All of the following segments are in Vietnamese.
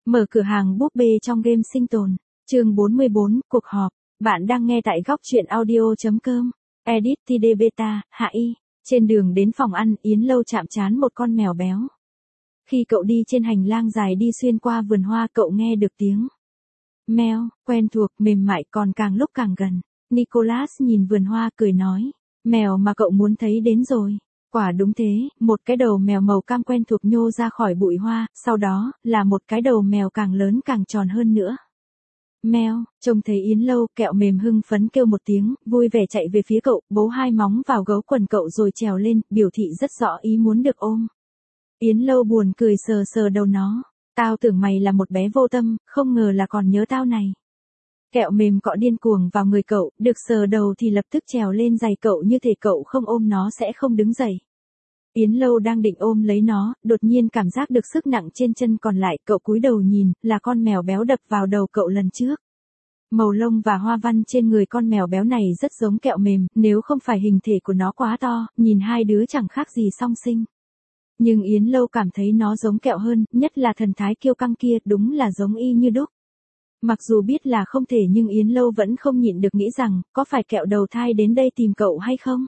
Mở cửa hàng búp bê trong game sinh tồn. Chương 44, cuộc họp. Bạn đang nghe tại góc truyện audio.com. Edit TD Beta, Hạ Y. Trên đường đến phòng ăn, Yến Lâu chạm trán một con mèo béo. Khi cậu đi trên hành lang dài đi xuyên qua vườn hoa, cậu nghe được tiếng meo, quen thuộc, mềm mại, còn càng lúc càng gần. Nicholas nhìn vườn hoa cười nói, mèo mà cậu muốn thấy đến rồi. Quả đúng thế, một cái đầu mèo màu cam quen thuộc nhô ra khỏi bụi hoa, sau đó, là một cái đầu mèo càng lớn càng tròn hơn nữa. Mèo, trông thấy Yến Lâu, Kẹo Mềm hưng phấn kêu một tiếng, vui vẻ chạy về phía cậu, bấu hai móng vào gấu quần cậu rồi trèo lên, biểu thị rất rõ ý muốn được ôm. Yến Lâu buồn cười sờ sờ đầu nó, tao tưởng mày là một bé vô tâm, không ngờ là còn nhớ tao này. Kẹo Mềm cọ điên cuồng vào người cậu, được sờ đầu thì lập tức trèo lên giày cậu như thể cậu không ôm nó sẽ không đứng dậy. Yến Lâu đang định ôm lấy nó, đột nhiên cảm giác được sức nặng trên chân còn lại, cậu cúi đầu nhìn, là con mèo béo đập vào đầu cậu lần trước. Màu lông và hoa văn trên người con mèo béo này rất giống Kẹo Mềm, nếu không phải hình thể của nó quá to, nhìn hai đứa chẳng khác gì song sinh. Nhưng Yến Lâu cảm thấy nó giống Kẹo hơn, nhất là thần thái kiêu căng kia, đúng là giống y như đúc. Mặc dù biết là không thể nhưng Yến Lâu vẫn không nhịn được nghĩ rằng, có phải Kẹo đầu thai đến đây tìm cậu hay không?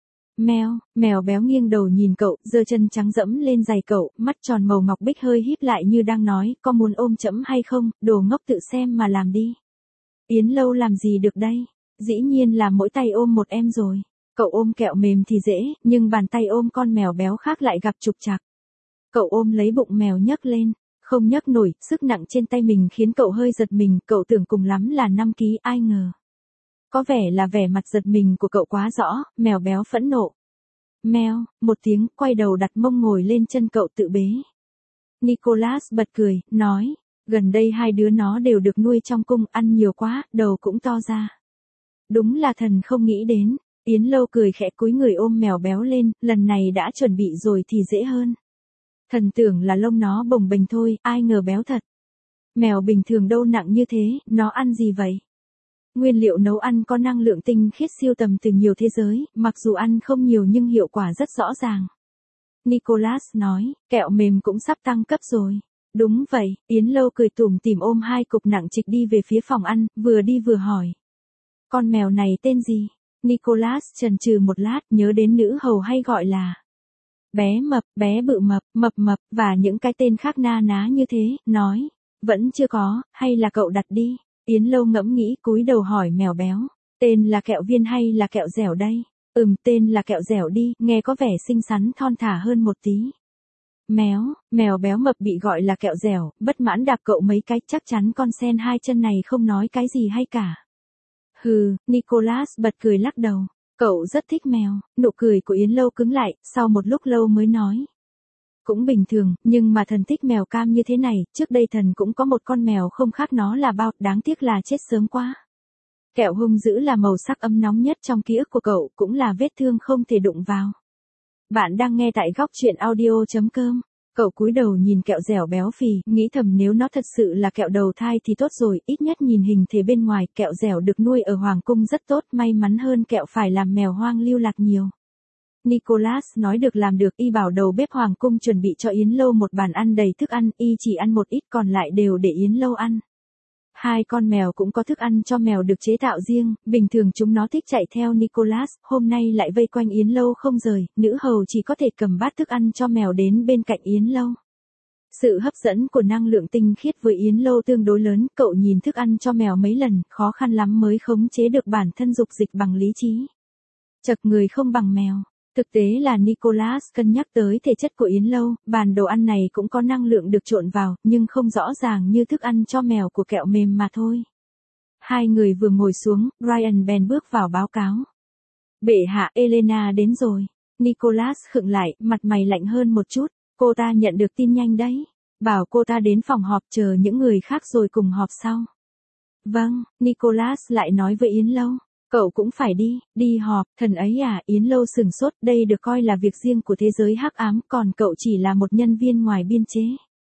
Mèo béo nghiêng đầu nhìn cậu, giơ chân trắng dẫm lên giày cậu, mắt tròn màu ngọc bích hơi híp lại như đang nói, có muốn ôm chẫm hay không, đồ ngốc tự xem mà làm đi. Yến Lâu làm gì được đây? Dĩ nhiên là mỗi tay ôm một em rồi. Cậu ôm Kẹo Mềm thì dễ, nhưng bàn tay ôm con mèo béo khác lại gặp trục trặc. Cậu ôm lấy bụng mèo nhấc lên, không nhấc nổi, sức nặng trên tay mình khiến cậu hơi giật mình, cậu tưởng cùng lắm là 5 ký, ai ngờ. Có vẻ là vẻ mặt giật mình của cậu quá rõ, mèo béo phẫn nộ. Meo, một tiếng, quay đầu đặt mông ngồi lên chân cậu tự bế. Nicholas bật cười, nói, gần đây hai đứa nó đều được nuôi trong cung, ăn nhiều quá, đầu cũng to ra. Đúng là thần không nghĩ đến. Yến Lâu cười khẽ cúi người ôm mèo béo lên, lần này đã chuẩn bị rồi thì dễ hơn. Thần tưởng là lông nó bồng bềnh thôi, ai ngờ béo thật. Mèo bình thường đâu nặng như thế, nó ăn gì vậy? Nguyên liệu nấu ăn có năng lượng tinh khiết siêu tầm từ nhiều thế giới, mặc dù ăn không nhiều nhưng hiệu quả rất rõ ràng. Nicholas nói, Kẹo Mềm cũng sắp tăng cấp rồi. Đúng vậy, Yến Lâu cười tủm tỉm ôm hai cục nặng trịch đi về phía phòng ăn, vừa đi vừa hỏi. Con mèo này tên gì? Nicholas chần chừ một lát, nhớ đến nữ hầu hay gọi là bé mập, bé bự mập, mập mập, và những cái tên khác na ná như thế, nói, vẫn chưa có, hay là cậu đặt đi. Yến Lâu ngẫm nghĩ cúi đầu hỏi mèo béo, tên là Kẹo Viên hay là Kẹo Dẻo đây? Tên là Kẹo Dẻo đi, nghe có vẻ xinh xắn thon thả hơn một tí. Mèo béo mập bị gọi là Kẹo Dẻo, bất mãn đạp cậu mấy cái, chắc chắn con sen hai chân này không nói cái gì hay cả. Hừ, Nicholas bật cười lắc đầu, cậu rất thích mèo, nụ cười của Yến Lâu cứng lại, sau một lúc lâu mới nói. Cũng bình thường, nhưng mà thần thích mèo cam như thế này, trước đây thần cũng có một con mèo không khác nó là bao, đáng tiếc là chết sớm quá. Kẹo hung dữ là màu sắc ấm nóng nhất trong ký ức của cậu, cũng là vết thương không thể đụng vào. Bạn đang nghe tại góc truyện audio.com. Cậu cúi đầu nhìn Kẹo Dẻo béo phì, nghĩ thầm nếu nó thật sự là Kẹo đầu thai thì tốt rồi, ít nhất nhìn hình thể bên ngoài, Kẹo Dẻo được nuôi ở hoàng cung rất tốt, may mắn hơn Kẹo phải làm mèo hoang lưu lạc nhiều. Nicholas nói được làm được, y bảo đầu bếp hoàng cung chuẩn bị cho Yến Lâu một bàn ăn đầy thức ăn, y chỉ ăn một ít còn lại đều để Yến Lâu ăn. Hai con mèo cũng có thức ăn cho mèo được chế tạo riêng, bình thường chúng nó thích chạy theo Nicholas, hôm nay lại vây quanh Yến Lâu không rời, nữ hầu chỉ có thể cầm bát thức ăn cho mèo đến bên cạnh Yến Lâu. Sự hấp dẫn của năng lượng tinh khiết với Yến Lâu tương đối lớn, cậu nhìn thức ăn cho mèo mấy lần, khó khăn lắm mới khống chế được bản thân dục dịch bằng lý trí. Chật người không bằng mèo. Thực tế là Nicholas cân nhắc tới thể chất của Yến Lâu, bàn đồ ăn này cũng có năng lượng được trộn vào, nhưng không rõ ràng như thức ăn cho mèo của Kẹo Mềm mà thôi. Hai người vừa ngồi xuống, Ryan bèn bước vào báo cáo. Bệ hạ, Elena đến rồi. Nicholas khựng lại, mặt mày lạnh hơn một chút, cô ta nhận được tin nhanh đấy. Bảo cô ta đến phòng họp chờ những người khác rồi cùng họp sau. Vâng, Nicholas lại nói với Yến Lâu. Cậu cũng phải đi họp, thần ấy à, Yến Lâu sừng sốt, đây được coi là việc riêng của thế giới hắc ám, còn cậu chỉ là một nhân viên ngoài biên chế.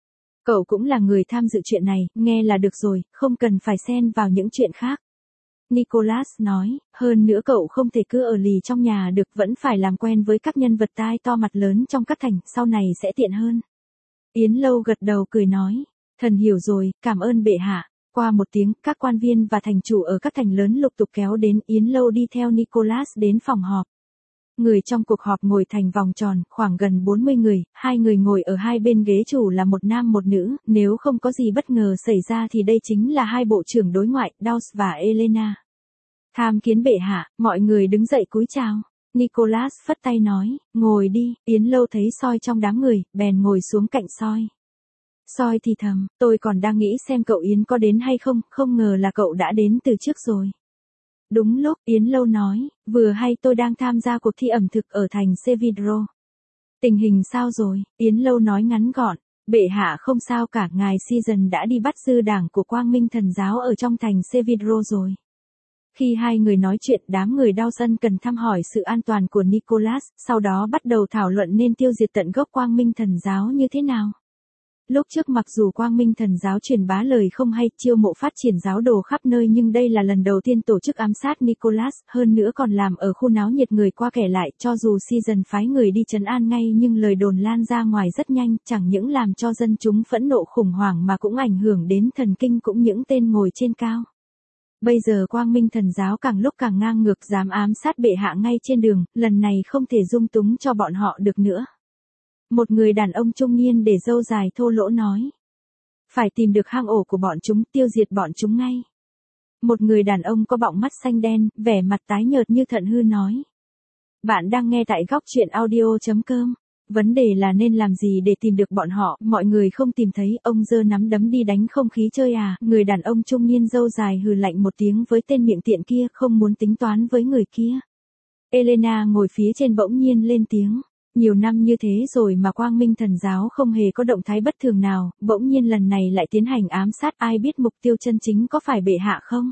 Cậu cũng là người tham dự chuyện này, nghe là được rồi, không cần phải xen vào những chuyện khác. Nicholas nói, hơn nữa cậu không thể cứ ở lì trong nhà được, vẫn phải làm quen với các nhân vật tai to mặt lớn trong các thành, sau này sẽ tiện hơn. Yến Lâu gật đầu cười nói, Thần hiểu rồi, cảm ơn bệ hạ. Qua một tiếng, các quan viên và thành chủ ở các thành lớn lục tục kéo đến, Yến Lâu đi theo Nicholas đến phòng họp. Người trong cuộc họp ngồi thành vòng tròn, khoảng gần 40 người, hai người ngồi ở hai bên ghế chủ là một nam một nữ, nếu không có gì bất ngờ xảy ra thì đây chính là hai bộ trưởng đối ngoại, Dawes và Elena. Tham kiến bệ hạ, mọi người đứng dậy cúi chào. Nicholas phất tay nói, ngồi đi, Yến Lâu thấy Soi trong đám người, bèn ngồi xuống cạnh Soi. Soi thì thầm, tôi còn đang nghĩ xem cậu Yến có đến hay không, không ngờ là cậu đã đến từ trước rồi. Đúng lúc, Yến Lâu nói, vừa hay tôi đang tham gia cuộc thi ẩm thực ở thành Sevidro. Tình hình sao rồi? Yến Lâu nói ngắn gọn, bệ hạ không sao cả, ngài Season đã đi bắt dư đảng của Quang Minh Thần giáo ở trong thành Sevidro rồi. Khi hai người nói chuyện, đám người Dawson cần thăm hỏi sự an toàn của Nicholas, sau đó bắt đầu thảo luận nên tiêu diệt tận gốc Quang Minh Thần giáo như thế nào. Lúc trước mặc dù Quang Minh Thần giáo truyền bá lời không hay, chiêu mộ phát triển giáo đồ khắp nơi, nhưng đây là lần đầu tiên tổ chức ám sát Nicholas, hơn nữa còn làm ở khu náo nhiệt người qua kẻ lại, cho dù Season phái người đi trấn an ngay nhưng lời đồn lan ra ngoài rất nhanh, chẳng những làm cho dân chúng phẫn nộ khủng hoảng mà cũng ảnh hưởng đến thần kinh cũng những tên ngồi trên cao. Bây giờ Quang Minh Thần giáo càng lúc càng ngang ngược, dám ám sát bệ hạ ngay trên đường, lần này không thể dung túng cho bọn họ được nữa. Một người đàn ông trung niên để râu dài thô lỗ nói. Phải tìm được hang ổ của bọn chúng, tiêu diệt bọn chúng ngay. Một người đàn ông có bọng mắt xanh đen, vẻ mặt tái nhợt như thận hư nói. Bạn đang nghe tại góc truyện audio.com. Vấn đề là nên làm gì để tìm được bọn họ, mọi người không tìm thấy, ông giơ nắm đấm đi đánh không khí chơi à, người đàn ông trung niên râu dài hừ lạnh một tiếng với tên miệng tiện kia, không muốn tính toán với người kia. Elena ngồi phía trên bỗng nhiên lên tiếng. Nhiều năm như thế rồi mà Quang Minh Thần giáo không hề có động thái bất thường nào, bỗng nhiên lần này lại tiến hành ám sát, ai biết mục tiêu chân chính có phải bệ hạ không?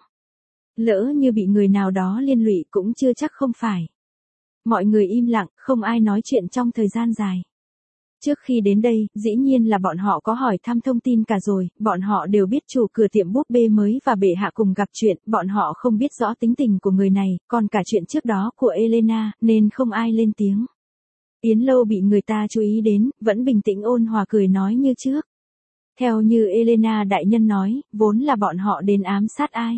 Lỡ như bị người nào đó liên lụy cũng chưa chắc không phải. Mọi người im lặng, không ai nói chuyện trong thời gian dài. Trước khi đến đây, dĩ nhiên là bọn họ có hỏi thăm thông tin cả rồi, bọn họ đều biết chủ cửa tiệm búp bê mới và bệ hạ cùng gặp chuyện, bọn họ không biết rõ tính tình của người này, còn cả chuyện trước đó của Elena, nên không ai lên tiếng. Yến Lâu bị người ta chú ý đến, vẫn bình tĩnh ôn hòa cười nói như trước. Theo như Elena đại nhân nói, vốn là bọn họ đến ám sát ai.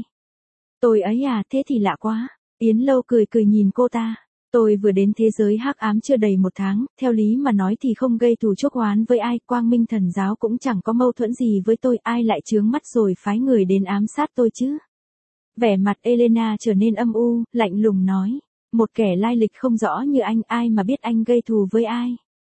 Tôi ấy à, thế thì lạ quá. Yến Lâu cười cười nhìn cô ta. Tôi vừa đến thế giới hắc ám chưa đầy 1 tháng, theo lý mà nói thì không gây thù chuốc oán với ai, Quang Minh Thần giáo cũng chẳng có mâu thuẫn gì với tôi, ai lại chướng mắt rồi phái người đến ám sát tôi chứ. Vẻ mặt Elena trở nên âm u, lạnh lùng nói. Một kẻ lai lịch không rõ như anh, ai mà biết anh gây thù với ai.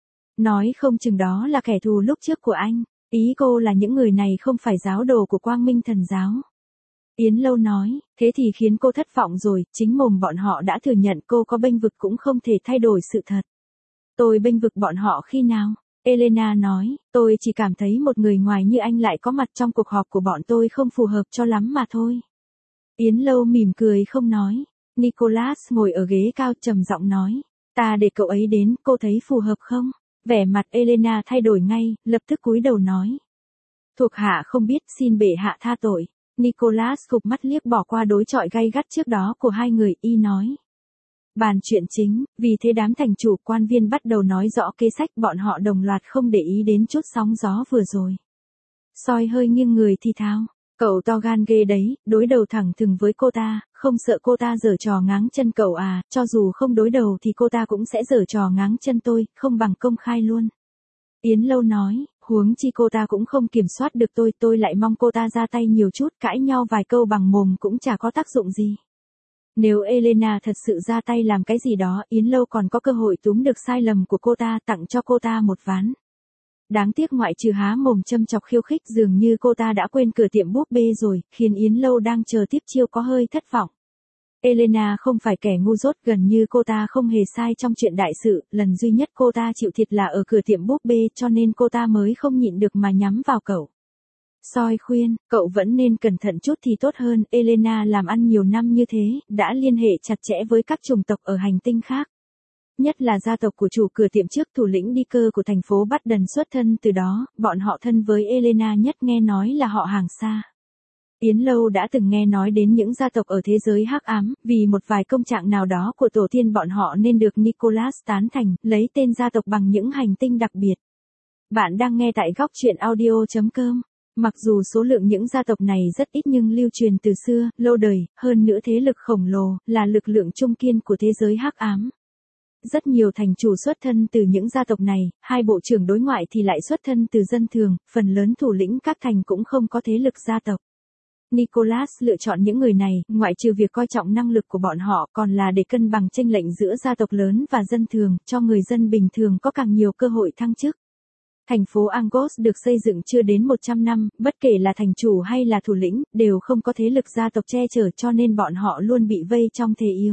Nói không chừng đó là kẻ thù lúc trước của anh. Ý cô là những người này không phải giáo đồ của Quang Minh Thần giáo. Yến Lâu nói, thế thì khiến cô thất vọng rồi, chính mồm bọn họ đã thừa nhận cô có bênh vực cũng không thể thay đổi sự thật. Tôi bênh vực bọn họ khi nào? Elena nói, tôi chỉ cảm thấy một người ngoài như anh lại có mặt trong cuộc họp của bọn tôi không phù hợp cho lắm mà thôi. Yến Lâu mỉm cười không nói. Nicholas ngồi ở ghế cao trầm giọng nói, ta để cậu ấy đến, cô thấy phù hợp không? Vẻ mặt Elena thay đổi ngay, lập tức cúi đầu nói. Thuộc hạ không biết, xin bệ hạ tha tội. Nicholas khục mắt liếc bỏ qua đối chọi gay gắt trước đó của hai người, y nói. Bàn chuyện chính, vì thế đám thành chủ quan viên bắt đầu nói rõ kế sách, bọn họ đồng loạt không để ý đến chút sóng gió vừa rồi. Soi hơi nghiêng người thì thào. Cậu to gan ghê đấy, đối đầu thẳng thừng với cô ta, không sợ cô ta giở trò ngáng chân cậu à, cho dù không đối đầu thì cô ta cũng sẽ giở trò ngáng chân tôi, không bằng công khai luôn. Yến Lâu nói, huống chi cô ta cũng không kiểm soát được tôi lại mong cô ta ra tay nhiều chút, cãi nhau vài câu bằng mồm cũng chả có tác dụng gì. Nếu Elena thật sự ra tay làm cái gì đó, Yến Lâu còn có cơ hội túm được sai lầm của cô ta, tặng cho cô ta một ván. Đáng tiếc ngoại trừ há mồm châm chọc khiêu khích, dường như cô ta đã quên cửa tiệm búp bê rồi, khiến Yến Lâu đang chờ tiếp chiêu có hơi thất vọng. Elena không phải kẻ ngu dốt, gần như cô ta không hề sai trong chuyện đại sự, lần duy nhất cô ta chịu thiệt là ở cửa tiệm búp bê, cho nên cô ta mới không nhịn được mà nhắm vào cậu. Soi khuyên, cậu vẫn nên cẩn thận chút thì tốt hơn, Elena làm ăn nhiều năm như thế, đã liên hệ chặt chẽ với các chủng tộc ở hành tinh khác. Nhất là gia tộc của chủ cửa tiệm trước, thủ lĩnh đi cơ của thành phố Bắt Đần xuất thân từ đó, bọn họ thân với Elena nhất, nghe nói là họ hàng xa. Yến Lâu đã từng nghe nói đến những gia tộc ở thế giới hắc ám, vì một vài công trạng nào đó của tổ tiên bọn họ nên được Nicholas tán thành, lấy tên gia tộc bằng những hành tinh đặc biệt. Bạn đang nghe tại góc truyện audio.com. Mặc dù số lượng những gia tộc này rất ít nhưng lưu truyền từ xưa, lâu đời, hơn nữa thế lực khổng lồ, là lực lượng trung kiên của thế giới hắc ám. Rất nhiều thành chủ xuất thân từ những gia tộc này, hai bộ trưởng đối ngoại thì lại xuất thân từ dân thường, phần lớn thủ lĩnh các thành cũng không có thế lực gia tộc. Nicholas lựa chọn những người này, ngoại trừ việc coi trọng năng lực của bọn họ, còn là để cân bằng chênh lệch giữa gia tộc lớn và dân thường, cho người dân bình thường có càng nhiều cơ hội thăng chức. Thành phố Angos được xây dựng chưa đến 100 năm, bất kể là thành chủ hay là thủ lĩnh, đều không có thế lực gia tộc che chở cho nên bọn họ luôn bị vây trong thế yếu.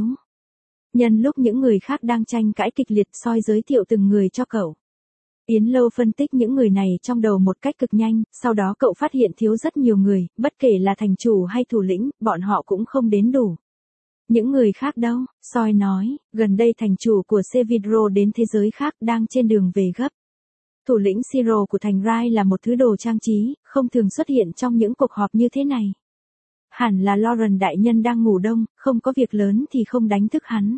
Nhân lúc những người khác đang tranh cãi kịch liệt, Soi giới thiệu từng người cho cậu. Yến Lâu phân tích những người này trong đầu một cách cực nhanh, sau đó cậu phát hiện thiếu rất nhiều người, bất kể là thành chủ hay thủ lĩnh, bọn họ cũng không đến đủ. Những người khác đâu? Soi nói, gần đây thành chủ của Sevidro đến thế giới khác đang trên đường về gấp. Thủ lĩnh Siro của thành Rai là một thứ đồ trang trí, không thường xuất hiện trong những cuộc họp như thế này. Hẳn là Lauren đại nhân đang ngủ đông, không có việc lớn thì không đánh thức hắn.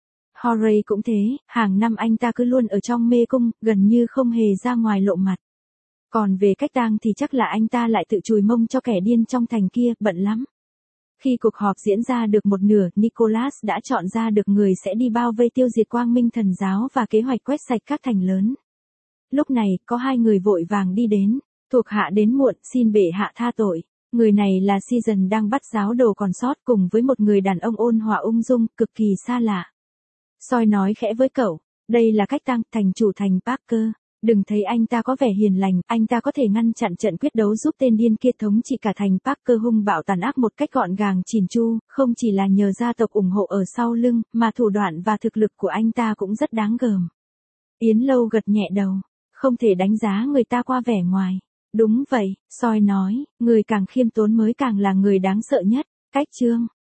Horay cũng thế, hàng năm anh ta cứ luôn ở trong mê cung, gần như không hề ra ngoài lộ mặt. Còn về cách tang thì chắc là anh ta lại tự chùi mông cho kẻ điên trong thành kia, bận lắm. Khi cuộc họp diễn ra được một nửa, Nicholas đã chọn ra được người sẽ đi bao vây tiêu diệt Quang Minh Thần giáo và kế hoạch quét sạch các thành lớn. Lúc này, có hai người vội vàng đi đến. Thuộc hạ đến muộn, xin bệ hạ tha tội. Người này là Season đang bắt giáo đồ còn sót cùng với một người đàn ông ôn hòa ung dung, cực kỳ xa lạ. Soi nói khẽ với cậu, đây là cách tang, thành chủ thành Parker. Đừng thấy anh ta có vẻ hiền lành, anh ta có thể ngăn chặn trận quyết đấu giúp tên điên kia thống trị cả thành Parker hung bạo tàn ác một cách gọn gàng chỉn chu, không chỉ là nhờ gia tộc ủng hộ ở sau lưng, mà thủ đoạn và thực lực của anh ta cũng rất đáng gờm. Yến Lâu gật nhẹ đầu, không thể đánh giá người ta qua vẻ ngoài. Đúng vậy, Soi nói, người càng khiêm tốn mới càng là người đáng sợ nhất. Cách chương